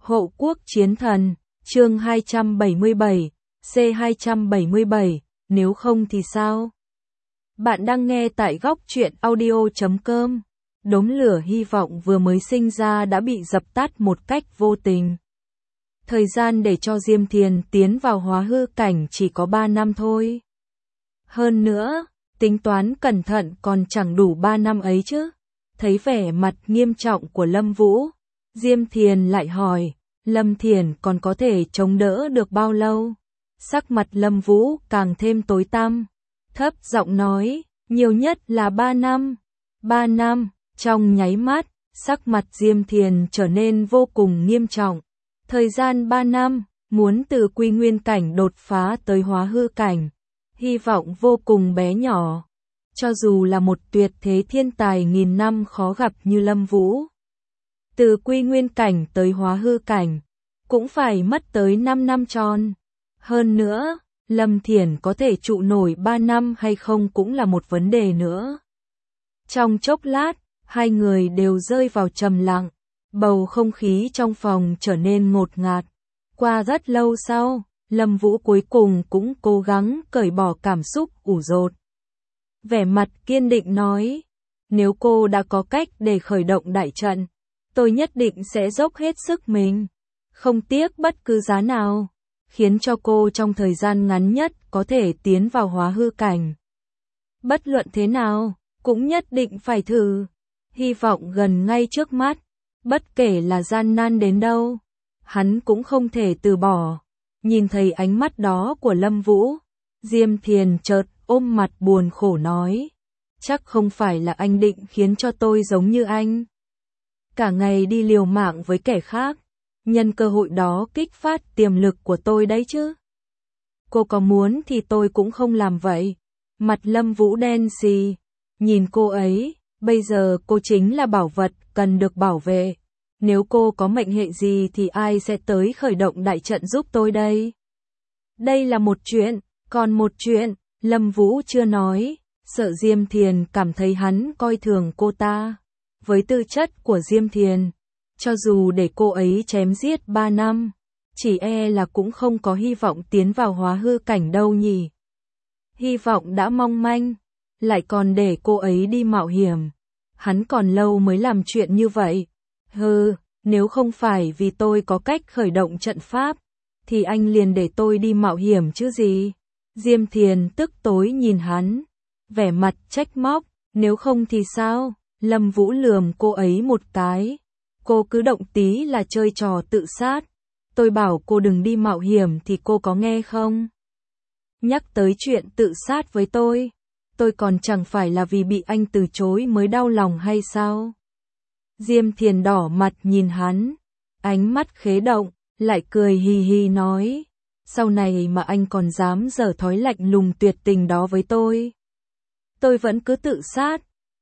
Hộ quốc chiến thần, chương 277, C277, nếu không thì sao? Bạn đang nghe tại góc truyện audio.com. Đốm lửa hy vọng vừa mới sinh ra đã bị dập tắt một cách vô tình. Thời gian để cho Diêm Thiền tiến vào hóa hư cảnh chỉ có 3 năm thôi. Hơn nữa, tính toán cẩn thận còn chẳng đủ 3 năm ấy chứ. Thấy vẻ mặt nghiêm trọng của Lâm Vũ, Diêm Thiền lại hỏi, Lâm Thiền còn có thể chống đỡ được bao lâu? Sắc mặt Lâm Vũ càng thêm tối tăm, thấp giọng nói, nhiều nhất là 3 năm. 3 năm, trong nháy mắt, sắc mặt Diêm Thiền trở nên vô cùng nghiêm trọng. Thời gian 3 năm, muốn từ quy nguyên cảnh đột phá tới hóa hư cảnh, hy vọng vô cùng bé nhỏ. Cho dù là một tuyệt thế thiên tài nghìn năm khó gặp như Lâm Vũ, từ quy nguyên cảnh tới hóa hư cảnh, cũng phải mất tới 5 năm tròn. Hơn nữa, Lâm Thiền có thể trụ nổi 3 năm hay không cũng là một vấn đề nữa. Trong chốc lát, hai người đều rơi vào trầm lặng, bầu không khí trong phòng trở nên ngột ngạt. Qua rất lâu sau, Lâm Vũ cuối cùng cũng cố gắng cởi bỏ cảm xúc ủ rột. Vẻ mặt kiên định nói, nếu cô đã có cách để khởi động đại trận, tôi nhất định sẽ dốc hết sức mình, không tiếc bất cứ giá nào, khiến cho cô trong thời gian ngắn nhất có thể tiến vào hóa hư cảnh. Bất luận thế nào, cũng nhất định phải thử, hy vọng gần ngay trước mắt, bất kể là gian nan đến đâu, hắn cũng không thể từ bỏ. Nhìn thấy ánh mắt đó của Lâm Vũ, Diêm Thiền chợt ôm mặt buồn khổ nói, chắc không phải là anh định khiến cho tôi giống như anh, cả ngày đi liều mạng với kẻ khác, nhân cơ hội đó kích phát tiềm lực của tôi đấy chứ. Cô có muốn thì tôi cũng không làm vậy. Mặt Lâm Vũ đen xì, nhìn cô ấy, bây giờ cô chính là bảo vật cần được bảo vệ. Nếu cô có mệnh hệ gì thì ai sẽ tới khởi động đại trận giúp tôi đây? Đây là một chuyện, còn một chuyện, Lâm Vũ chưa nói, sợ Diêm Thiền cảm thấy hắn coi thường cô ta. Với tư chất của Diêm Thiền, cho dù để cô ấy chém giết 3 năm, chỉ e là cũng không có hy vọng tiến vào hóa hư cảnh đâu nhỉ. Hy vọng đã mong manh, lại còn để cô ấy đi mạo hiểm. Hắn còn lâu mới làm chuyện như vậy. Nếu không phải vì tôi có cách khởi động trận pháp, thì anh liền để tôi đi mạo hiểm chứ gì. Diêm Thiền tức tối nhìn hắn, vẻ mặt trách móc, nếu không thì sao? Lâm Vũ lườm cô ấy một cái, cô cứ động tí là chơi trò tự sát. Tôi bảo cô đừng đi mạo hiểm thì cô có nghe không? Nhắc tới chuyện tự sát với tôi còn chẳng phải là vì bị anh từ chối mới đau lòng hay sao? Diêm Thiền đỏ mặt nhìn hắn, ánh mắt khế động, lại cười hì hì nói, sau này mà anh còn dám giở thói lạnh lùng tuyệt tình đó với tôi vẫn cứ tự sát.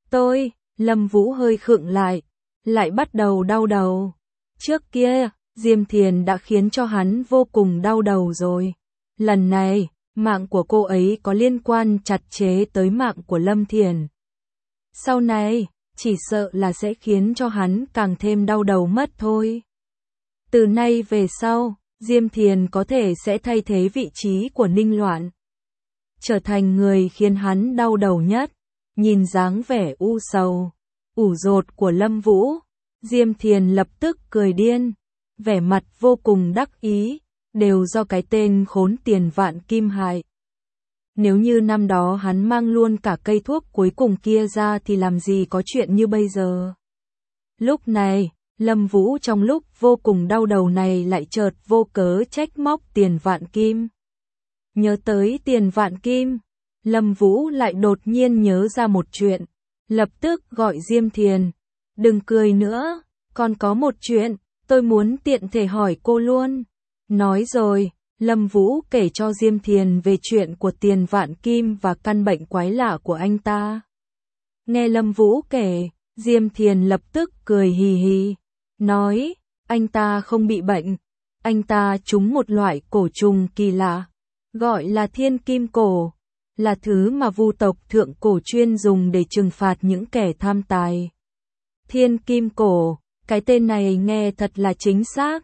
Lâm Vũ hơi khựng lại bắt đầu đau đầu. Trước kia, Diêm Thiền đã khiến cho hắn vô cùng đau đầu rồi. Lần này, mạng của cô ấy có liên quan chặt chẽ tới mạng của Lâm Thiền. Sau này, chỉ sợ là sẽ khiến cho hắn càng thêm đau đầu mất thôi. Từ nay về sau, Diêm Thiền có thể sẽ thay thế vị trí của Ninh Loạn, trở thành người khiến hắn đau đầu nhất. Nhìn dáng vẻ u sầu, ủ rột của Lâm Vũ, Diêm Thiền lập tức cười điên, vẻ mặt vô cùng đắc ý, đều do cái tên khốn tiền vạn kim hại. Nếu như năm đó hắn mang luôn cả cây thuốc cuối cùng kia ra thì làm gì có chuyện như bây giờ. Lúc này, Lâm Vũ trong lúc vô cùng đau đầu này lại chợt vô cớ trách móc tiền vạn kim. Nhớ tới tiền vạn kim, Lâm Vũ lại đột nhiên nhớ ra một chuyện, lập tức gọi Diêm Thiền, đừng cười nữa, còn có một chuyện, tôi muốn tiện thể hỏi cô luôn. Nói rồi, Lâm Vũ kể cho Diêm Thiền về chuyện của tiền vạn kim và căn bệnh quái lạ của anh ta. Nghe Lâm Vũ kể, Diêm Thiền lập tức cười hì hì, nói, anh ta không bị bệnh, anh ta trúng một loại cổ trùng kỳ lạ, gọi là thiên kim cổ, là thứ mà Vu tộc thượng cổ chuyên dùng để trừng phạt những kẻ tham tài. Thiên kim cổ, cái tên này nghe thật là chính xác.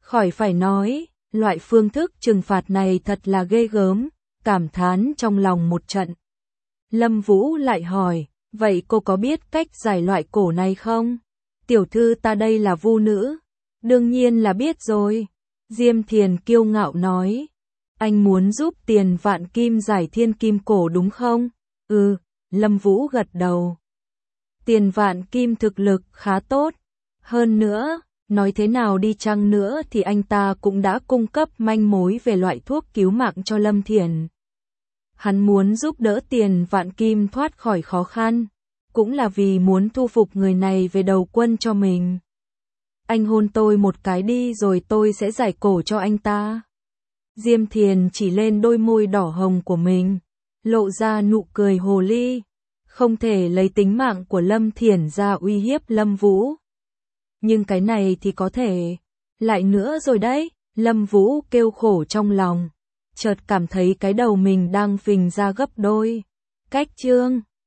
Khỏi phải nói, loại phương thức trừng phạt này thật là ghê gớm, cảm thán trong lòng một trận. Lâm Vũ lại hỏi, vậy cô có biết cách giải loại cổ này không? Tiểu thư ta đây là vu nữ. Đương nhiên là biết rồi. Diêm Thiền kiêu ngạo nói. Anh muốn giúp Tiền Vạn Kim giải thiên kim cổ đúng không? Ừ, Lâm Vũ gật đầu. Tiền Vạn Kim thực lực khá tốt. Hơn nữa, nói thế nào đi chăng nữa thì anh ta cũng đã cung cấp manh mối về loại thuốc cứu mạng cho Lâm Thiền. Hắn muốn giúp đỡ Tiền Vạn Kim thoát khỏi khó khăn, cũng là vì muốn thu phục người này về đầu quân cho mình. Anh hôn tôi một cái đi rồi tôi sẽ giải cổ cho anh ta. Diêm Thiền chỉ lên đôi môi đỏ hồng của mình, lộ ra nụ cười hồ ly. Không thể lấy tính mạng của Lâm Thiển ra uy hiếp Lâm Vũ. Nhưng cái này thì có thể. Lại nữa rồi đấy, Lâm Vũ kêu khổ trong lòng. Chợt cảm thấy cái đầu mình đang phình ra gấp đôi. Cách chương